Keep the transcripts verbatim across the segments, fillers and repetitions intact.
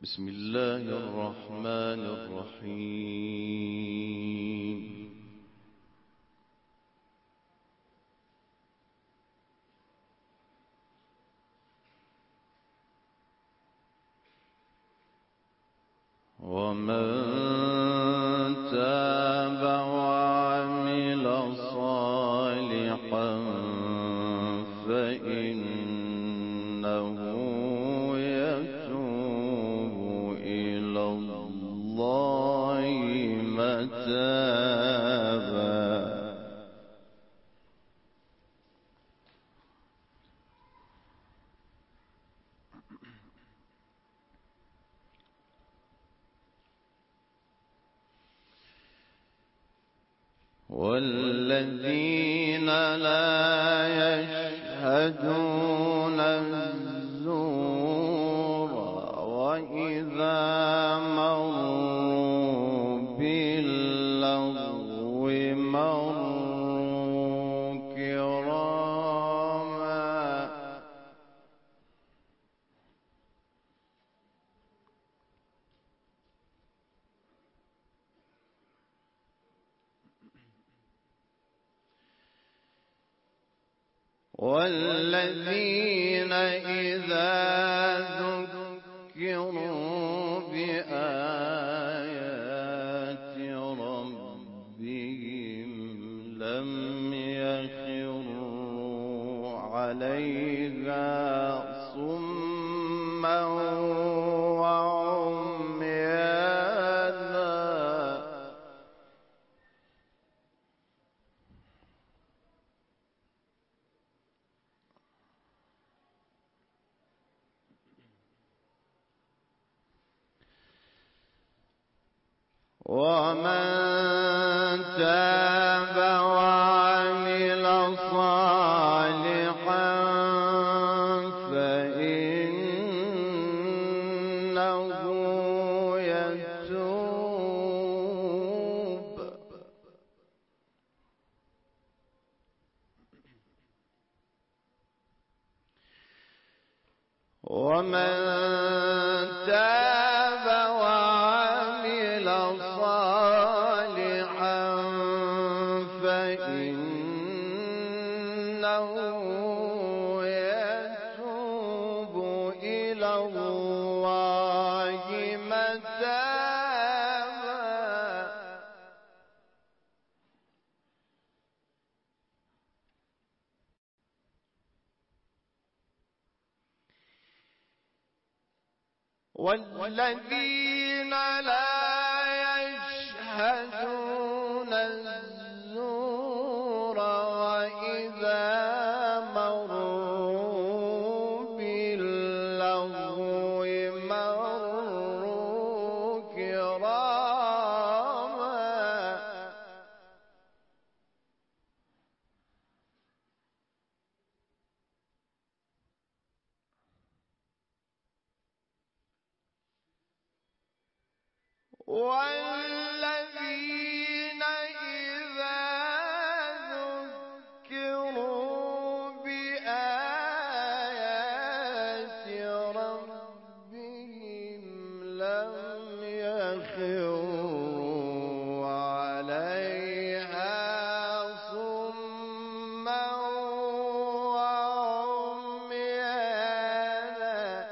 بسم الله الرحمن الرحيم. ومن تاب وعمل صالحا فإنه يتوب إلى الله متابا. والذين لا يشهدون الزور وإذا مروا باللغو مروا كراما. والذين إذا ذكروا بآيات ربهم لم يخروا عليها صما وعميانا. ومن تاب وعمل صالحا فإنه يتوب ومن تاب وعمل صالحا فإنه يتوب إلى الله متابا. والذين لا يشهدون الزور وإذا مروا باللغو مروا كراما. والذين إذا ذكروا بآيات ربهم لم يخروا عليها صما وعميانا.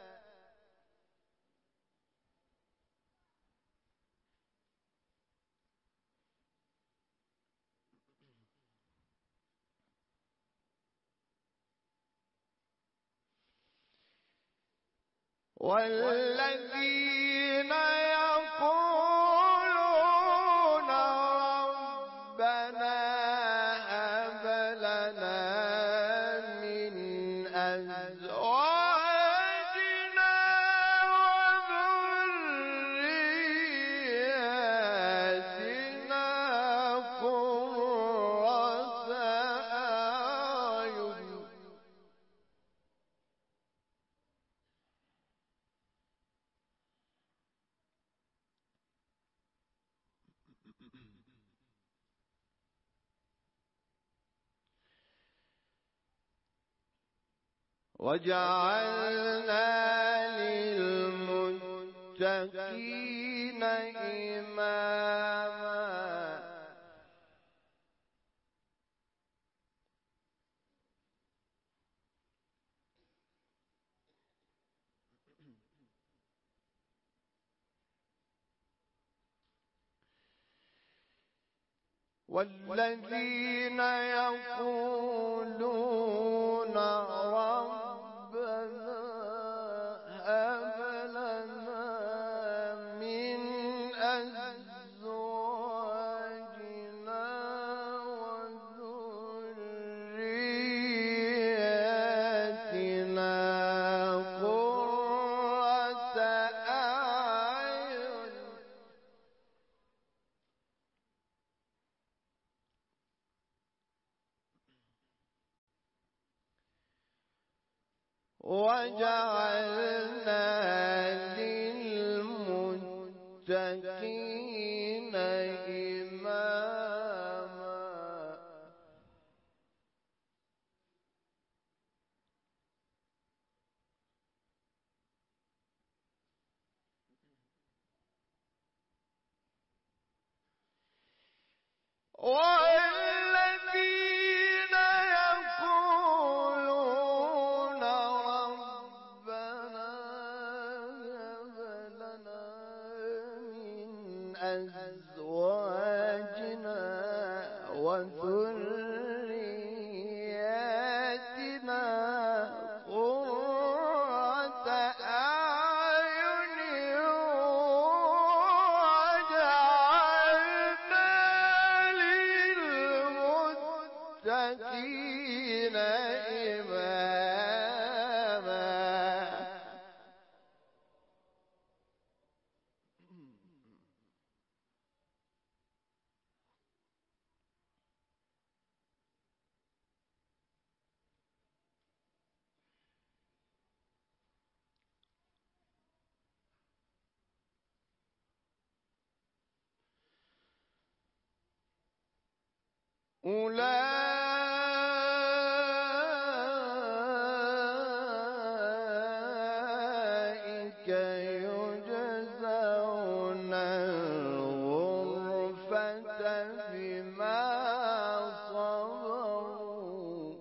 والذين يقولون ربنا هب لنا من أزواجنا وذرياتنا قرة أعين. وجعلنا للمتقين للمتقين إماما. والذين يقولون ربنا هب لنا من أزواجنا وذرياتنا قرة أعين وجعلنا للمتقين إماما. والذين يقولون ربنا هب لنا من أزواجنا وذرياتنا قرة أعين وجعلنا للمتقين إماما. أولئك يجزون الغرفة بما صبروا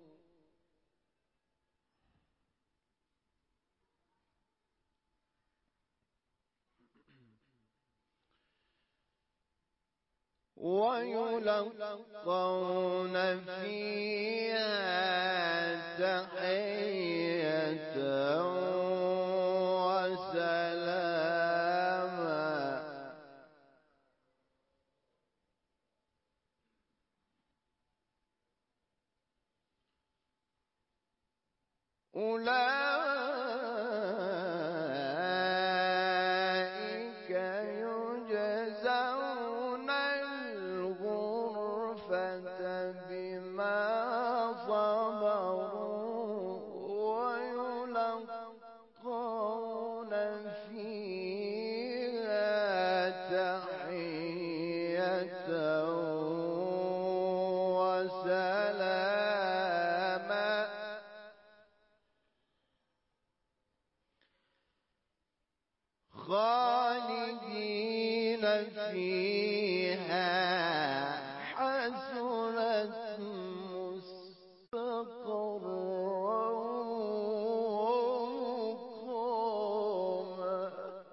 ويلقون فيها تحية وسلاما. أولئك يجزون الغرفة بما صبروا ويلقون فيها تحية وسلاما. خالدين فيها حسنت مستقرا ومقاما.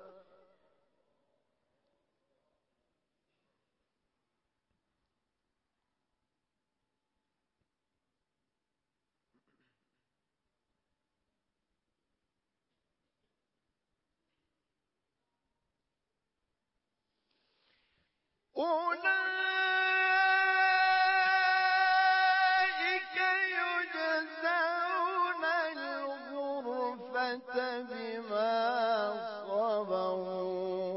أولئك يجزون الغرفة بما صبروا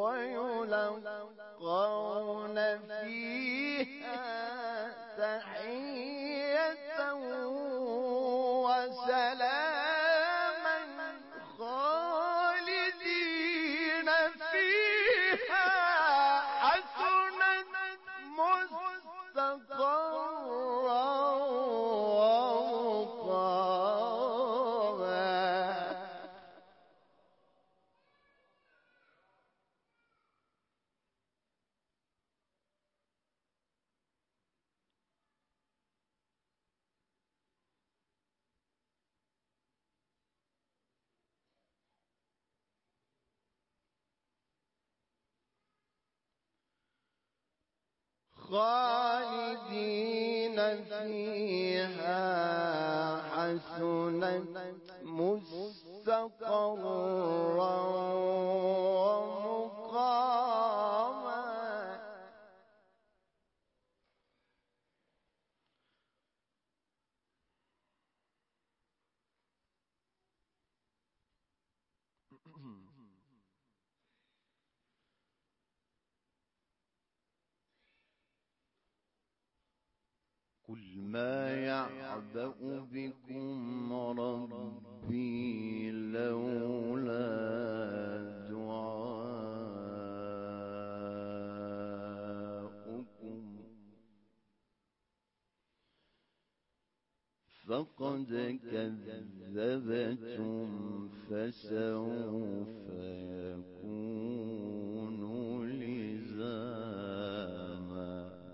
ويلقون فيها تحية وسلاما. خالدين فيها حسنت مستقرا ومقاما. خالدين فيها حسنت مستقرا ومقاما. قل ما يعبأ بكم ربي لولا دعاؤكم فقد كذبتم فسوف يكون لزاما.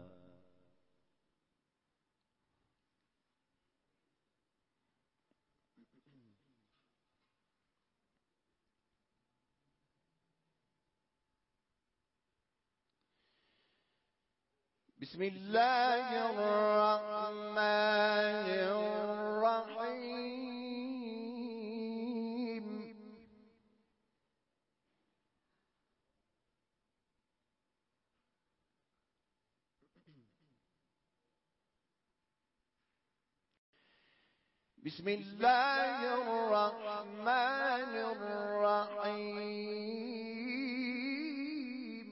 بسم الله الرحمن الرحيم. بسم الله الرحمن الرحيم.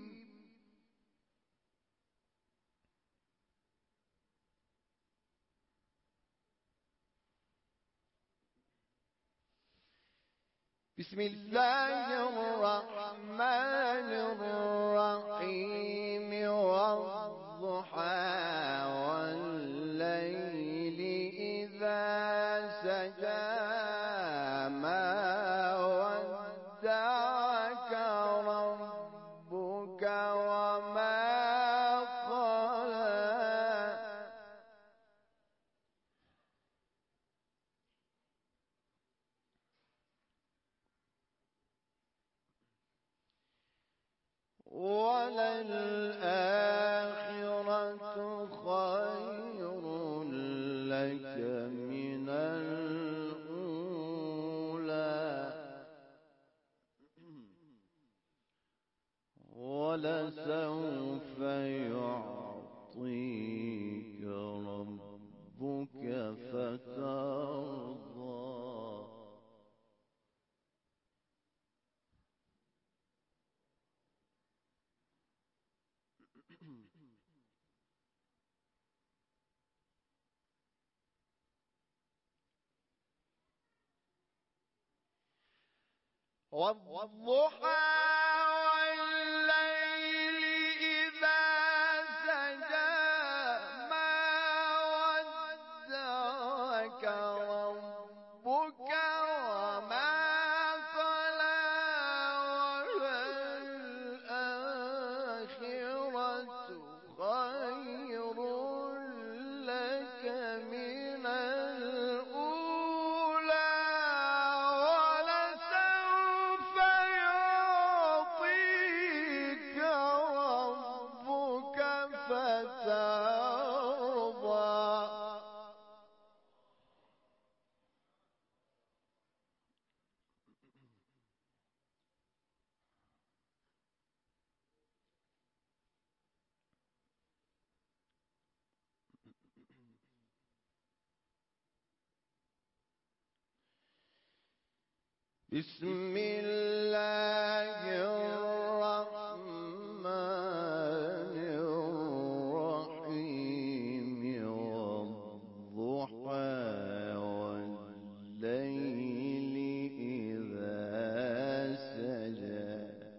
بسم الله الرحمن الرحيم والضحى والليل إذا سجى ما ودعك ربك وما قلى وللآخرة خير لك من الأولى ولسوف يعطيك ربك فترضى. والضحى والليل إذا سجى ما ودعك ربك وما قلى وللآخرة خير لك من الأولى ولسوف يعطيك ربك فترضى. بسم الله الرحمن الرحيم والضحى والليل إذا سجى.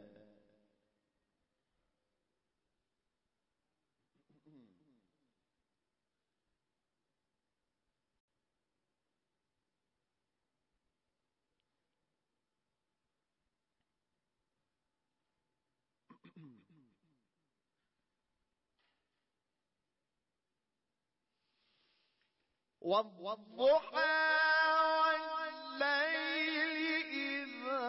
والضحى والليل إذا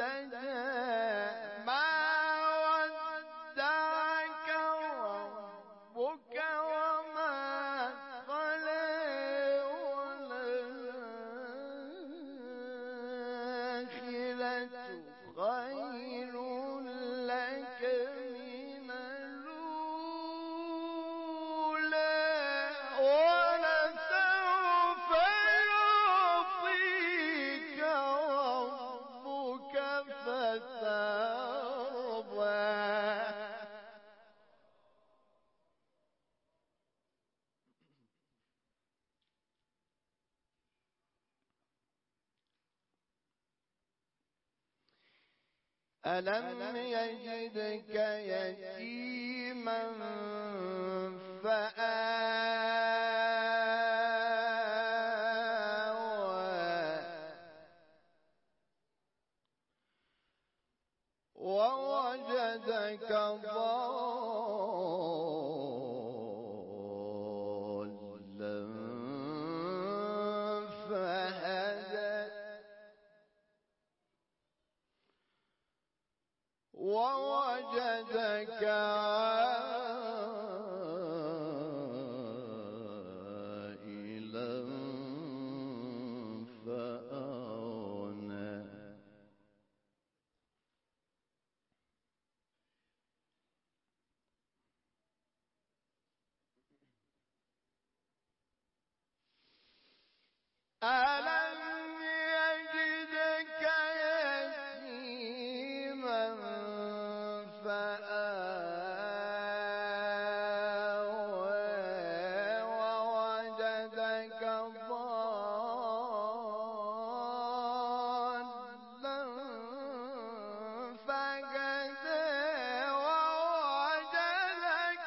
سجى ما ودعك ربك خير لك من الأولى ولسوف يعطيك ربك فترضى. ألم يجدك يتيما فآوى ووجدك ضالا فهدى ووجدك عائلا فأغنى. ألم يجدك يتيما فآوى ووجدك ضالا فهدى ووجدك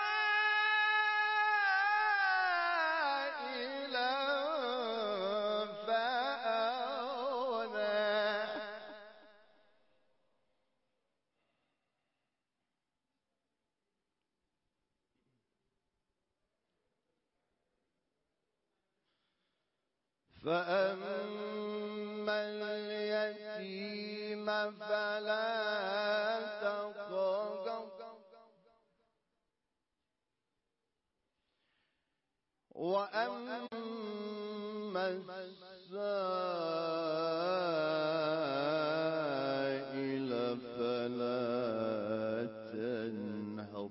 عائلا فأغنى. فأما اليتيم فلا تقهر وأما السائل فلا تنهر.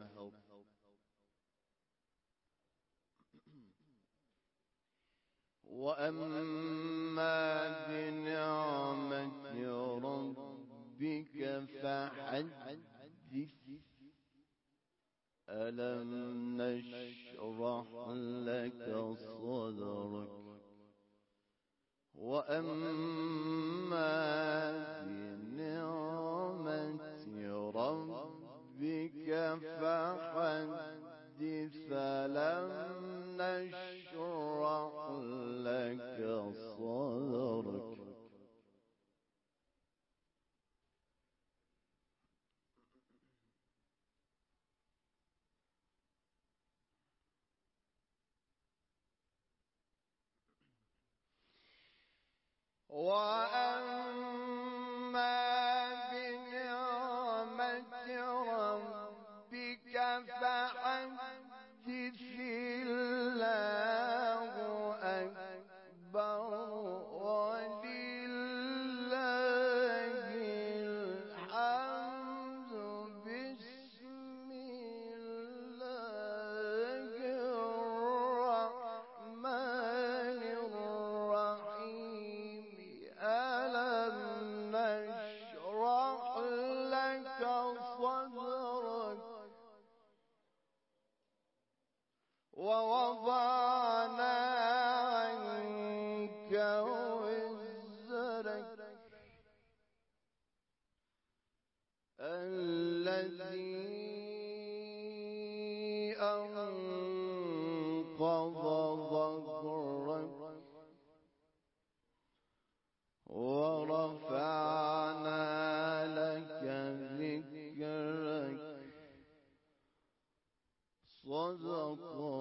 وأما بنعمة ربك فحدث. ألم نشرح لك صدرك وأما بنعمة ربك فحدث. ألم نشرح لك صدرك. وأما بنعمة ربك فحدث. الله أكبر ولله الحمد. بسم الله الرحمن الرحيم. ألم نشرح لك صدرك ووضعنا عنك وزرك الذي أنقض ظهرك ورفعنا لك ذكرك. صدق